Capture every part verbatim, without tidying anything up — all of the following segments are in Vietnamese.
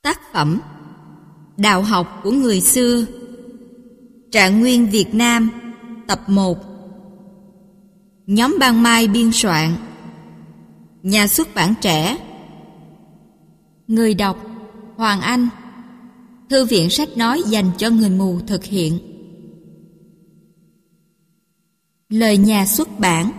Tác phẩm Đạo học của người xưa. Trạng Nguyên Việt Nam. Tập một. Nhóm Ban Mai biên soạn. Nhà xuất bản Trẻ. Người đọc Hoàng Anh. Thư viện sách nói dành cho người mù thực hiện. Lời nhà xuất bản.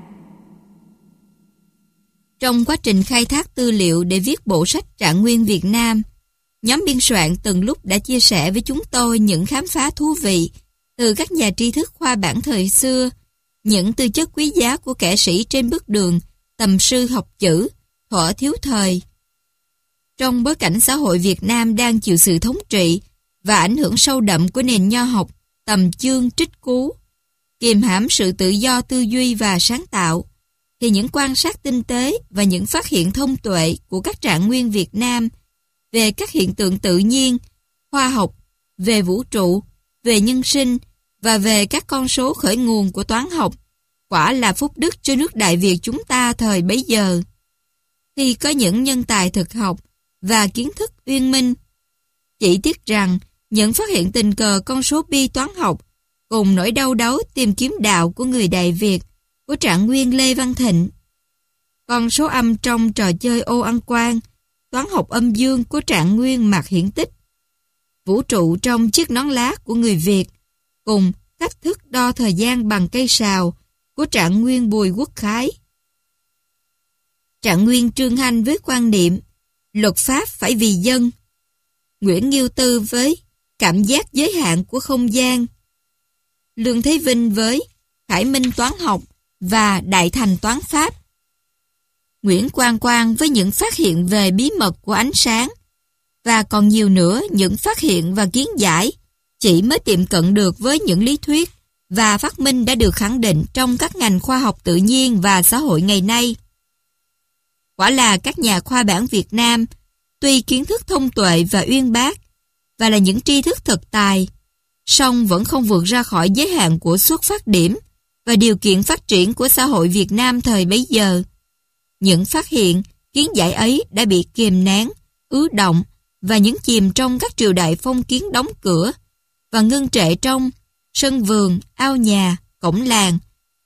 Trong quá trình khai thác tư liệu để viết bộ sách Trạng Nguyên Việt Nam, nhóm biên soạn từng lúc đã chia sẻ với chúng tôi những khám phá thú vị từ các nhà tri thức khoa bản thời xưa, những tư chất quý giá của kẻ sĩ trên bước đường tầm sư học chữ, thuở thiếu thời. Trong bối cảnh xã hội Việt Nam đang chịu sự thống trị và ảnh hưởng sâu đậm của nền nho học, tầm chương trích cú, kiềm hãm sự tự do tư duy và sáng tạo, thì những quan sát tinh tế và những phát hiện thông tuệ của các trạng nguyên Việt Nam về các hiện tượng tự nhiên, khoa học, về vũ trụ, về nhân sinh và về các con số khởi nguồn của toán học quả là phúc đức cho nước Đại Việt chúng ta thời bấy giờ. Khi có những nhân tài thực học và kiến thức uyên minh, chỉ tiếc rằng những phát hiện tình cờ con số pi toán học cùng nỗi đau đớn tìm kiếm đạo của người Đại Việt của trạng nguyên Lê Văn Thịnh, con số âm trong trò chơi ô ăn quan, toán học âm dương của trạng nguyên Mạc Hiển Tích, vũ trụ trong chiếc nón lá của người Việt, cùng cách thức đo thời gian bằng cây sào của trạng nguyên Bùi Quốc Khái. Trạng nguyên Trương Hanh với quan niệm luật pháp phải vì dân, Nguyễn Nghiêu Tư với cảm giác giới hạn của không gian, Lương Thế Vinh với khải minh toán học và đại thành toán pháp, Nguyễn Quang Quang với những phát hiện về bí mật của ánh sáng, và còn nhiều nữa những phát hiện và kiến giải chỉ mới tiệm cận được với những lý thuyết và phát minh đã được khẳng định trong các ngành khoa học tự nhiên và xã hội ngày nay. Quả là các nhà khoa bản Việt Nam tuy kiến thức thông tuệ và uyên bác và là những tri thức thực tài, song vẫn không vượt ra khỏi giới hạn của xuất phát điểm và điều kiện phát triển của xã hội Việt Nam thời bấy giờ. Những phát hiện, kiến giải ấy đã bị kiềm nén, ứ động và nhấn chìm trong các triều đại phong kiến đóng cửa và ngưng trệ trong sân vườn, ao nhà, cổng làng.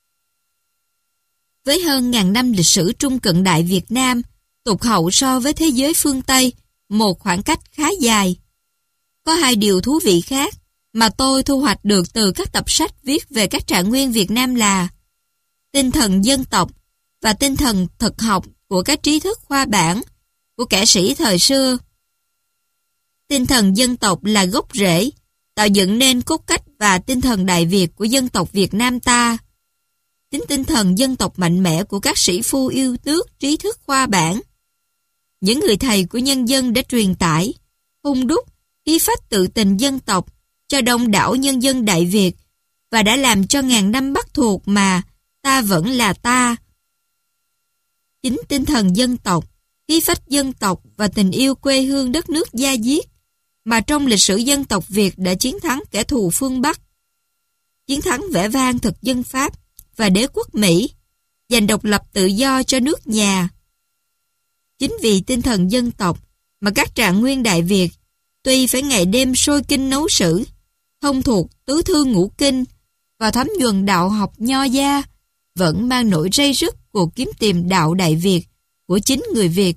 Với hơn ngàn năm lịch sử trung cận đại Việt Nam, tụt hậu so với thế giới phương Tây một khoảng cách khá dài. Có hai điều thú vị khác mà tôi thu hoạch được từ các tập sách viết về các trạng nguyên Việt Nam là tinh thần dân tộc và tinh thần thực học của các trí thức khoa bản của kẻ sĩ thời xưa. Tinh thần dân tộc là gốc rễ, tạo dựng nên cốt cách và tinh thần Đại Việt của dân tộc Việt Nam ta. Tính tinh thần dân tộc mạnh mẽ của các sĩ phu yêu nước trí thức khoa bản. Những người thầy của nhân dân đã truyền tải, hung đúc, khí phách tự tình dân tộc cho đông đảo nhân dân Đại Việt và đã làm cho ngàn năm Bắc thuộc mà ta vẫn là ta. Chính tinh thần dân tộc, khí phách dân tộc và tình yêu quê hương đất nước da diết mà trong lịch sử dân tộc Việt đã chiến thắng kẻ thù phương Bắc, chiến thắng vẻ vang thực dân Pháp và đế quốc Mỹ, giành độc lập tự do cho nước nhà. Chính vì tinh thần dân tộc mà các trạng nguyên Đại Việt tuy phải ngày đêm sôi kinh nấu sử, thông thuộc tứ thư ngũ kinh và thấm nhuần đạo học nho gia, vẫn mang nỗi ray rứt cuộc kiếm tìm đạo Đại Việt của chính người Việt.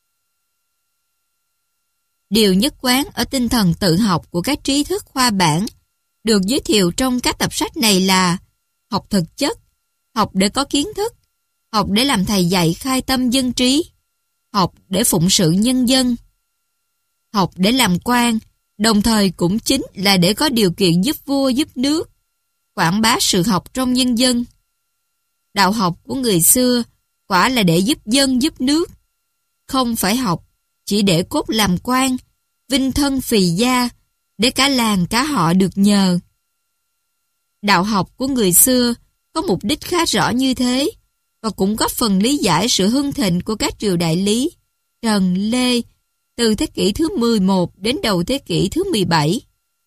Điều nhất quán ở tinh thần tự học của các trí thức khoa bản được giới thiệu trong các tập sách này là học thực chất, học để có kiến thức, học để làm thầy dạy khai tâm dân trí, học để phụng sự nhân dân, học để làm quan, đồng thời cũng chính là để có điều kiện giúp vua giúp nước, quảng bá sự học trong nhân dân. Đạo học của người xưa quả là để giúp dân giúp nước, không phải học chỉ để cốt làm quan, vinh thân phì gia, để cả làng cả họ được nhờ. Đạo học của người xưa có mục đích khá rõ như thế và cũng góp phần lý giải sự hưng thịnh của các triều đại Lý, Trần, Lê từ thế kỷ thứ mười một đến đầu thế kỷ thứ mười bảy.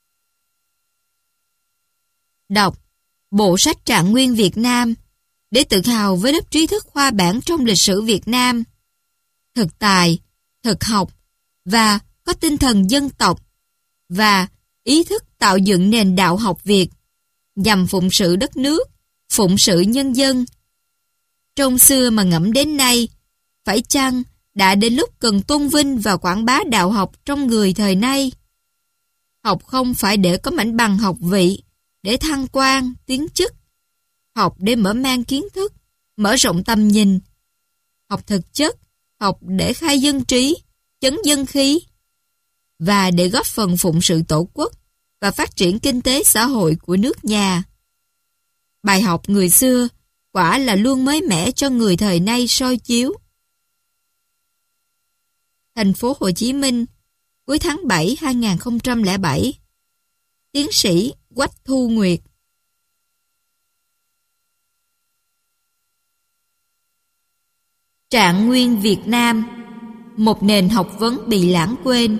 Đọc bộ sách Trạng Nguyên Việt Nam để tự hào với lớp trí thức khoa bản trong lịch sử Việt Nam. Thực tài, thực học và có tinh thần dân tộc và ý thức tạo dựng nền đạo học Việt nhằm phụng sự đất nước, phụng sự nhân dân. Trong xưa mà ngẫm đến nay, phải chăng đã đến lúc cần tôn vinh và quảng bá đạo học trong người thời nay? Học không phải để có mảnh bằng học vị, để thăng quan, tiến chức. Học để mở mang kiến thức, mở rộng tầm nhìn. Học thực chất, học để khai dân trí, chấn dân khí, và để góp phần phụng sự tổ quốc và phát triển kinh tế xã hội của nước nhà. Bài học người xưa quả là luôn mới mẻ cho người thời nay soi chiếu. Thành phố Hồ Chí Minh, cuối tháng bảy hai nghìn không trăm lẻ bảy. Tiến sĩ Quách Thu Nguyệt. Trạng nguyên Việt Nam, một nền học vấn bị lãng quên.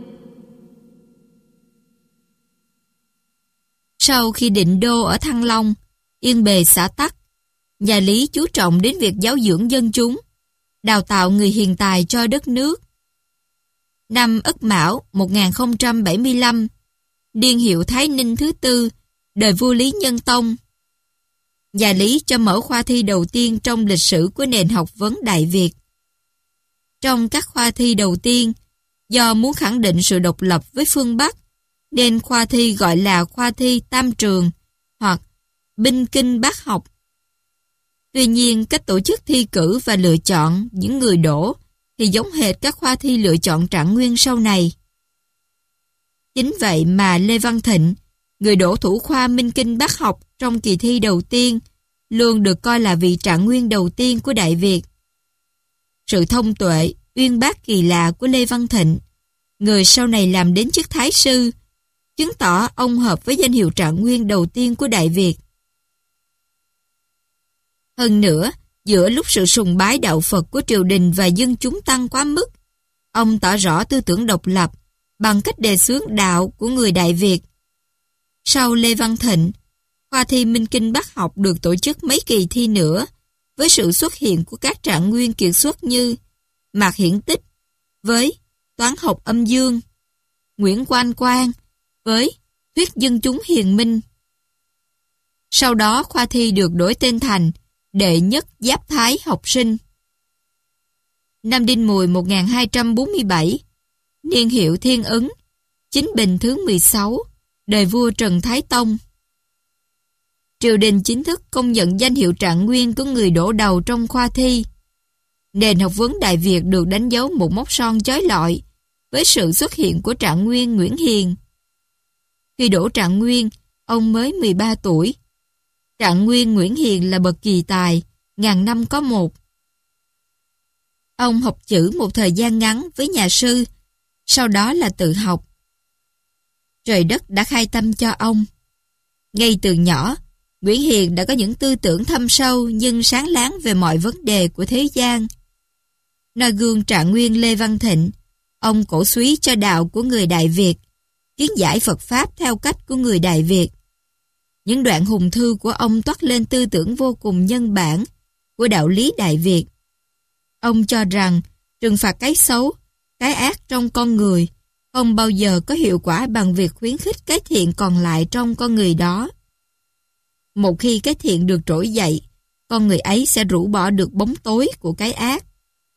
Sau khi định đô ở Thăng Long, yên bề xã tắc, nhà Lý chú trọng đến việc giáo dưỡng dân chúng, đào tạo người hiền tài cho đất nước. Năm Ất Mão một nghìn không trăm bảy mươi lăm, niên hiệu Thái Ninh thứ tư, đời vua Lý Nhân Tông, nhà Lý cho mở khoa thi đầu tiên trong lịch sử của nền học vấn Đại Việt. Trong các khoa thi đầu tiên, do muốn khẳng định sự độc lập với phương Bắc, nên khoa thi gọi là khoa thi Tam Trường hoặc Binh Kinh Bác Học. Tuy nhiên, cách tổ chức thi cử và lựa chọn những người đỗ thì giống hệt các khoa thi lựa chọn trạng nguyên sau này. Chính vậy mà Lê Văn Thịnh, người đỗ thủ khoa Minh Kinh Bác Học trong kỳ thi đầu tiên, luôn được coi là vị trạng nguyên đầu tiên của Đại Việt. Sự thông tuệ, uyên bác kỳ lạ của Lê Văn Thịnh, người sau này làm đến chức Thái sư, chứng tỏ ông hợp với danh hiệu trạng nguyên đầu tiên của Đại Việt. Hơn nữa, giữa lúc sự sùng bái đạo Phật của triều đình và dân chúng tăng quá mức, ông tỏ rõ tư tưởng độc lập bằng cách đề xướng đạo của người Đại Việt. Sau Lê Văn Thịnh, khoa thi Minh Kinh Bác Học được tổ chức mấy kỳ thi nữa, với sự xuất hiện của các trạng nguyên kiệt xuất như Mạc Hiển Tích với Toán học âm dương, Nguyễn Quang Quang với Thuyết dân chúng hiền minh. Sau đó khoa thi được đổi tên thành Đệ Nhất Giáp Thái học sinh. Năm Đinh Mùi một nghìn hai trăm bốn mươi bảy, niên hiệu Thiên Ấn, Chính Bình thứ mười sáu, đời vua Trần Thái Tông. Triều đình chính thức công nhận danh hiệu trạng nguyên của người đỗ đầu trong khoa thi. Nền học vấn Đại Việt được đánh dấu một mốc son chói lọi với sự xuất hiện của trạng nguyên Nguyễn Hiền. Khi đỗ trạng nguyên, ông mới mười ba tuổi. Trạng nguyên Nguyễn Hiền là bậc kỳ tài, ngàn năm có một. Ông học chữ một thời gian ngắn với nhà sư, sau đó là tự học. Trời đất đã khai tâm cho ông. Ngay từ nhỏ, Nguyễn Hiền đã có những tư tưởng thâm sâu nhưng sáng láng về mọi vấn đề của thế gian. Noi gương trạng nguyên Lê Văn Thịnh, ông cổ suý cho đạo của người Đại Việt, kiến giải Phật Pháp theo cách của người Đại Việt. Những đoạn hùng thư của ông toát lên tư tưởng vô cùng nhân bản của đạo lý Đại Việt. Ông cho rằng trừng phạt cái xấu, cái ác trong con người không bao giờ có hiệu quả bằng việc khuyến khích cái thiện còn lại trong con người đó. Một khi cái thiện được trỗi dậy, con người ấy sẽ rũ bỏ được bóng tối của cái ác.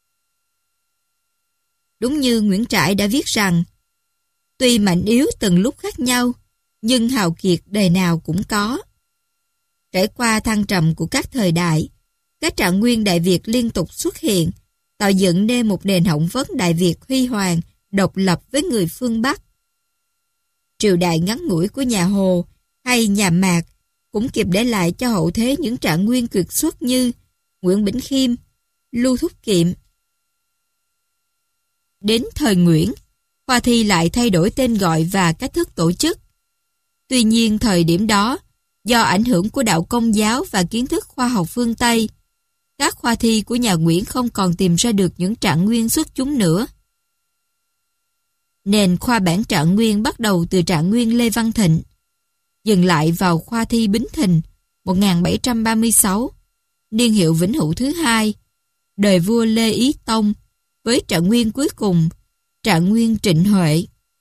Đúng như Nguyễn Trãi đã viết rằng, tuy mạnh yếu từng lúc khác nhau, nhưng hào kiệt đời nào cũng có. Trải qua thăng trầm của các thời đại, các trạng nguyên Đại Việt liên tục xuất hiện, tạo dựng nên một nền học vấn Đại Việt huy hoàng, độc lập với người phương Bắc. Triều đại ngắn ngủi của nhà Hồ hay nhà Mạc cũng kịp để lại cho hậu thế những trạng nguyên kiệt xuất như Nguyễn Bỉnh Khiêm, Lưu Thúc Kiệm. Đến thời Nguyễn, khoa thi lại thay đổi tên gọi và cách thức tổ chức. Tuy nhiên thời điểm đó, do ảnh hưởng của đạo Công giáo và kiến thức khoa học phương Tây, các khoa thi của nhà Nguyễn không còn tìm ra được những trạng nguyên xuất chúng nữa. Nền khoa bản trạng nguyên bắt đầu từ trạng nguyên Lê Văn Thịnh, dừng lại vào khoa thi Bính Thìn một nghìn bảy trăm ba mươi sáu, niên hiệu Vĩnh Hữu thứ hai, đời vua Lê Ý Tông, với trạng nguyên cuối cùng Trạng Nguyên Trịnh Huệ.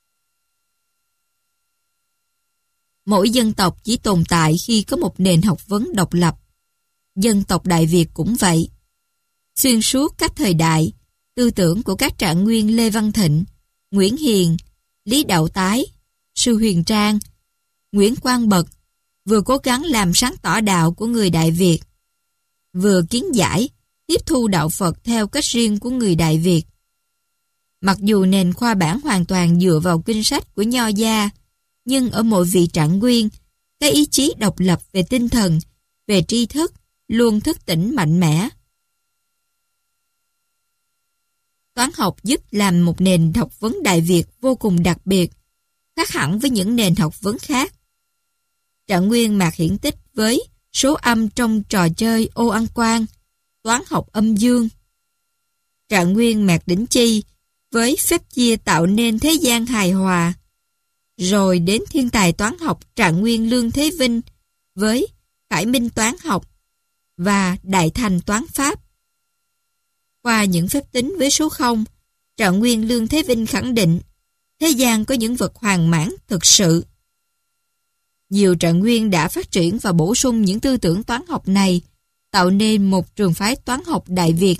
Mỗi dân tộc chỉ tồn tại khi có một nền học vấn độc lập. Dân tộc Đại Việt cũng vậy. Xuyên suốt các thời đại, tư tưởng của các Trạng Nguyên Lê Văn Thịnh, Nguyễn Hiền, Lý Đạo Tái, Sư Huyền Trang, Nguyễn Quang Bật vừa cố gắng làm sáng tỏ đạo của người Đại Việt, vừa kiến giải, tiếp thu đạo Phật theo cách riêng của người Đại Việt. Mặc dù nền khoa bản hoàn toàn dựa vào kinh sách của Nho gia, nhưng ở mỗi vị Trạng Nguyên, cái ý chí độc lập về tinh thần, về tri thức luôn thức tỉnh mạnh mẽ. Toán học giúp làm một nền học vấn Đại Việt vô cùng đặc biệt, khác hẳn với những nền học vấn khác. Trạng Nguyên Mạc Hiển Tích với số âm trong trò chơi ô ăn quan, toán học âm dương. Trạng Nguyên Mạc Đỉnh Chi với phép chia tạo nên thế gian hài hòa. Rồi đến thiên tài toán học Trạng Nguyên Lương Thế Vinh với Khải Minh toán học và Đại Thành toán pháp. Qua những phép tính với số không, Trạng Nguyên Lương Thế Vinh khẳng định thế gian có những vật hoàn mãn thực sự. Nhiều Trạng Nguyên đã phát triển và bổ sung những tư tưởng toán học này, tạo nên một trường phái toán học Đại Việt.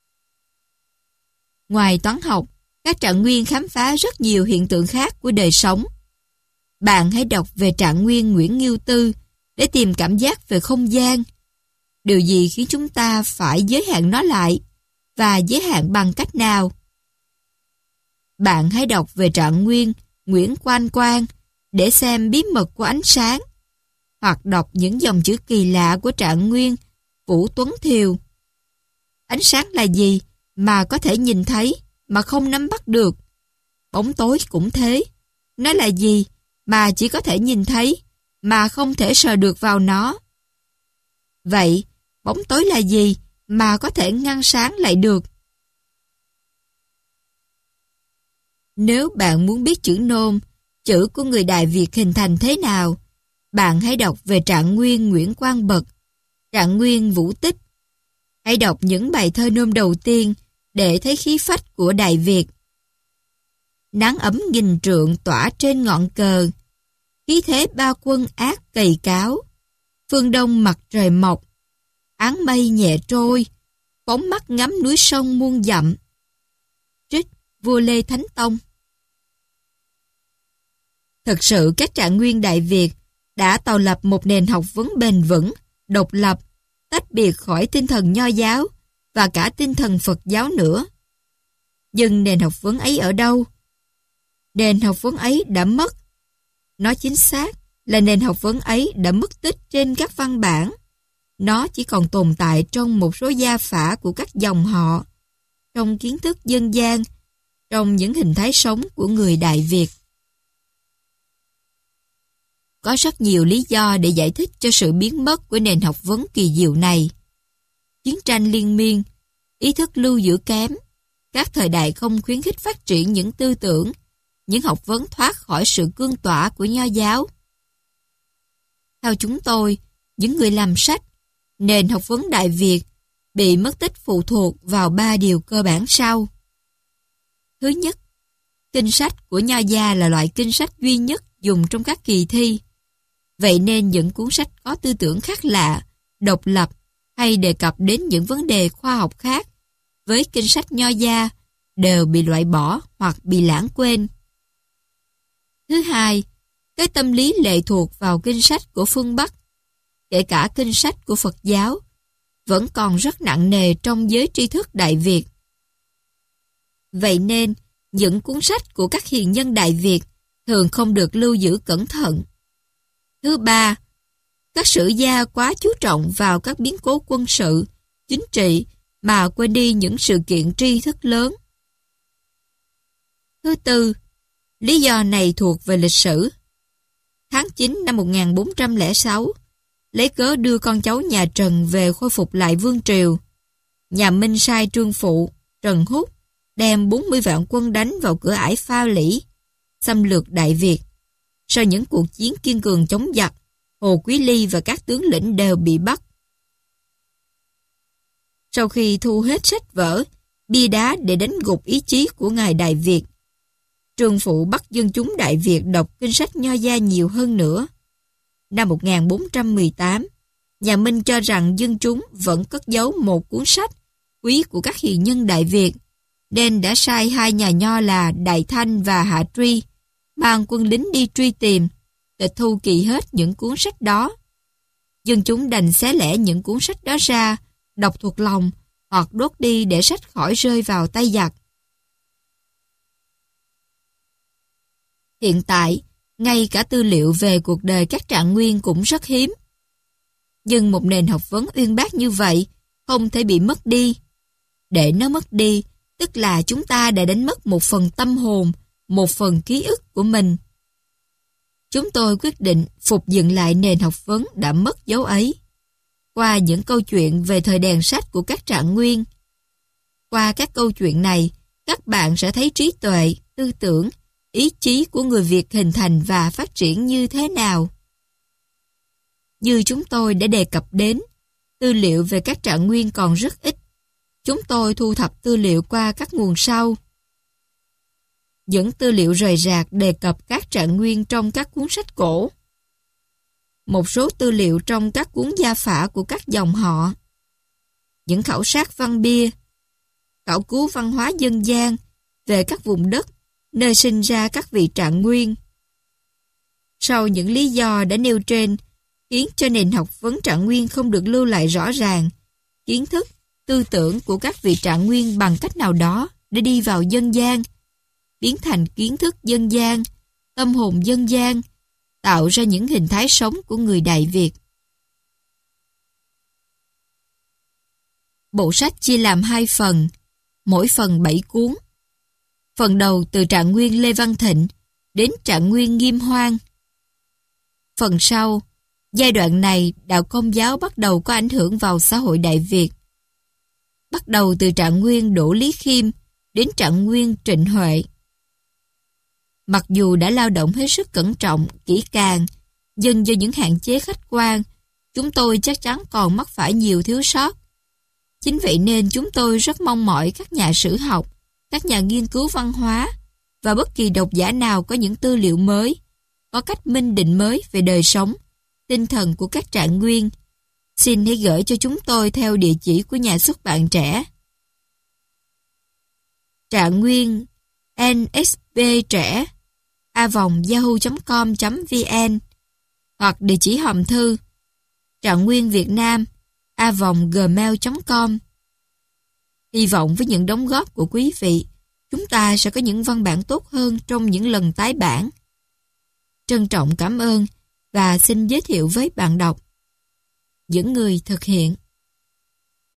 Ngoài toán học, các Trạng Nguyên khám phá rất nhiều hiện tượng khác của đời sống. Bạn hãy đọc về Trạng Nguyên Nguyễn Nghiêu Tư để tìm cảm giác về không gian. Điều gì khiến chúng ta phải giới hạn nó lại, và giới hạn bằng cách nào? Bạn hãy đọc về Trạng Nguyên Nguyễn Quang Quang để xem bí mật của ánh sáng, hoặc đọc những dòng chữ kỳ lạ của Trạng Nguyên Vũ Tuấn Thiều. Ánh sáng là gì mà có thể nhìn thấy mà không nắm bắt được? Bóng tối cũng thế. Nó là gì mà chỉ có thể nhìn thấy mà không thể sờ được vào nó? Vậy, bóng tối là gì mà có thể ngăn sáng lại được? Nếu bạn muốn biết chữ nôm, chữ của người Đại Việt hình thành thế nào, bạn hãy đọc về Trạng Nguyên Nguyễn Quang Bật, Trạng Nguyên Vũ Tích. Hãy đọc những bài thơ nôm đầu tiên để thấy khí phách của Đại Việt. Nắng ấm nghìn trượng tỏa trên ngọn cờ, khí thế ba quân ác cày cáo, phương đông mặt trời mọc, áng mây nhẹ trôi, phóng mắt ngắm núi sông muôn dặm. Trích Vua Lê Thánh Tông. Thực sự các Trạng Nguyên Đại Việt đã tạo lập một nền học vấn bền vững, độc lập, tách biệt khỏi tinh thần Nho giáo và cả tinh thần Phật giáo nữa. Nhưng nền học vấn ấy ở đâu? Nền học vấn ấy đã mất. Nói chính xác là nền học vấn ấy đã mất tích trên các văn bản. Nó chỉ còn tồn tại trong một số gia phả của các dòng họ, trong kiến thức dân gian, trong những hình thái sống của người Đại Việt. Có rất nhiều lý do để giải thích cho sự biến mất của nền học vấn kỳ diệu này. Chiến tranh liên miên, ý thức lưu giữ kém, các thời đại không khuyến khích phát triển những tư tưởng, những học vấn thoát khỏi sự cương tỏa của Nho giáo. Theo chúng tôi, những người làm sách, nền học vấn Đại Việt bị mất tích phụ thuộc vào ba điều cơ bản sau. Thứ nhất, kinh sách của Nho gia là loại kinh sách duy nhất dùng trong các kỳ thi. Vậy nên những cuốn sách có tư tưởng khác lạ, độc lập hay đề cập đến những vấn đề khoa học khác với kinh sách Nho gia đều bị loại bỏ hoặc bị lãng quên. Thứ hai, cái tâm lý lệ thuộc vào kinh sách của phương Bắc, kể cả kinh sách của Phật giáo, vẫn còn rất nặng nề trong giới tri thức Đại Việt. Vậy nên, những cuốn sách của các hiền nhân Đại Việt thường không được lưu giữ cẩn thận. Thứ ba, các sử gia quá chú trọng vào các biến cố quân sự, chính trị mà quên đi những sự kiện tri thức lớn. Thứ tư, lý do này thuộc về lịch sử. Tháng chín năm một nghìn bốn trăm lẻ sáu, lấy cớ đưa con cháu nhà Trần về khôi phục lại vương triều, nhà Minh sai trương phụ, Trần Húc, đem bốn mươi vạn quân đánh vào cửa ải Pha Lĩ, xâm lược Đại Việt. Sau những cuộc chiến kiên cường chống giặc, Hồ Quý Ly và các tướng lĩnh đều bị bắt. Sau khi thu hết sách vở, bia đá để đánh gục ý chí của ngài Đại Việt, Trương Phụ bắt dân chúng Đại Việt đọc kinh sách Nho gia nhiều hơn nữa. Năm một nghìn bốn trăm mười tám, nhà Minh cho rằng dân chúng vẫn cất giấu một cuốn sách quý của các hiền nhân Đại Việt, nên đã sai hai nhà Nho là Đại Thanh và Hạ Truy mang quân lính đi truy tìm, tịch thu kỳ hết những cuốn sách đó. Dân chúng đành xé lẻ những cuốn sách đó ra, đọc thuộc lòng hoặc đốt đi để sách khỏi rơi vào tay giặc. Hiện tại, ngay cả tư liệu về cuộc đời các trạng nguyên cũng rất hiếm. Nhưng một nền học vấn uyên bác như vậy không thể bị mất đi. Để nó mất đi, tức là chúng ta đã đánh mất một phần tâm hồn, một phần ký ức của mình. Chúng tôi quyết định phục dựng lại nền học vấn đã mất dấu ấy, qua những câu chuyện về thời đèn sách của các trạng nguyên. Qua các câu chuyện này, các bạn sẽ thấy trí tuệ, tư tưởng, ý chí của người Việt hình thành và phát triển như thế nào. Như chúng tôi đã đề cập đến, tư liệu về các trạng nguyên còn rất ít. Chúng tôi thu thập tư liệu qua các nguồn sau. Những tư liệu rời rạc đề cập các trạng nguyên trong các cuốn sách cổ. Một số tư liệu trong các cuốn gia phả của các dòng họ. Những khảo sát văn bia, khảo cứu văn hóa dân gian về các vùng đất nơi sinh ra các vị trạng nguyên. Sau những lý do đã nêu trên, khiến cho nền học vấn trạng nguyên không được lưu lại rõ ràng, kiến thức, tư tưởng của các vị trạng nguyên bằng cách nào đó để đi vào dân gian, biến thành kiến thức dân gian, tâm hồn dân gian, tạo ra những hình thái sống của người Đại Việt. Bộ sách chia làm hai phần, mỗi phần bảy cuốn. Phần đầu từ trạng nguyên Lê Văn Thịnh đến trạng nguyên Nghiêm Hoan. Phần sau, giai đoạn này đạo Công giáo bắt đầu có ảnh hưởng vào xã hội Đại Việt. Bắt đầu từ trạng nguyên Đỗ Lý Khiêm đến trạng nguyên Trịnh Huệ. Mặc dù đã lao động hết sức cẩn trọng, kỹ càng, nhưng do những hạn chế khách quan, chúng tôi chắc chắn còn mắc phải nhiều thiếu sót. Chính vậy nên chúng tôi rất mong mỏi các nhà sử học, các nhà nghiên cứu văn hóa và bất kỳ độc giả nào có những tư liệu mới, có cách minh định mới về đời sống, tinh thần của các trạng nguyên, xin hãy gửi cho chúng tôi theo địa chỉ của nhà xuất bản trẻ. Trạng nguyên en ét bê trẻ a vòng yahoo chấm com chấm vn hoặc địa chỉ hòm thư trạng nguyên việt nam a vòng gmail chấm com. Hy vọng với những đóng góp của quý vị, chúng ta sẽ có những văn bản tốt hơn trong những lần tái bản. Trân trọng cảm ơn và xin giới thiệu với bạn đọc. Những người thực hiện.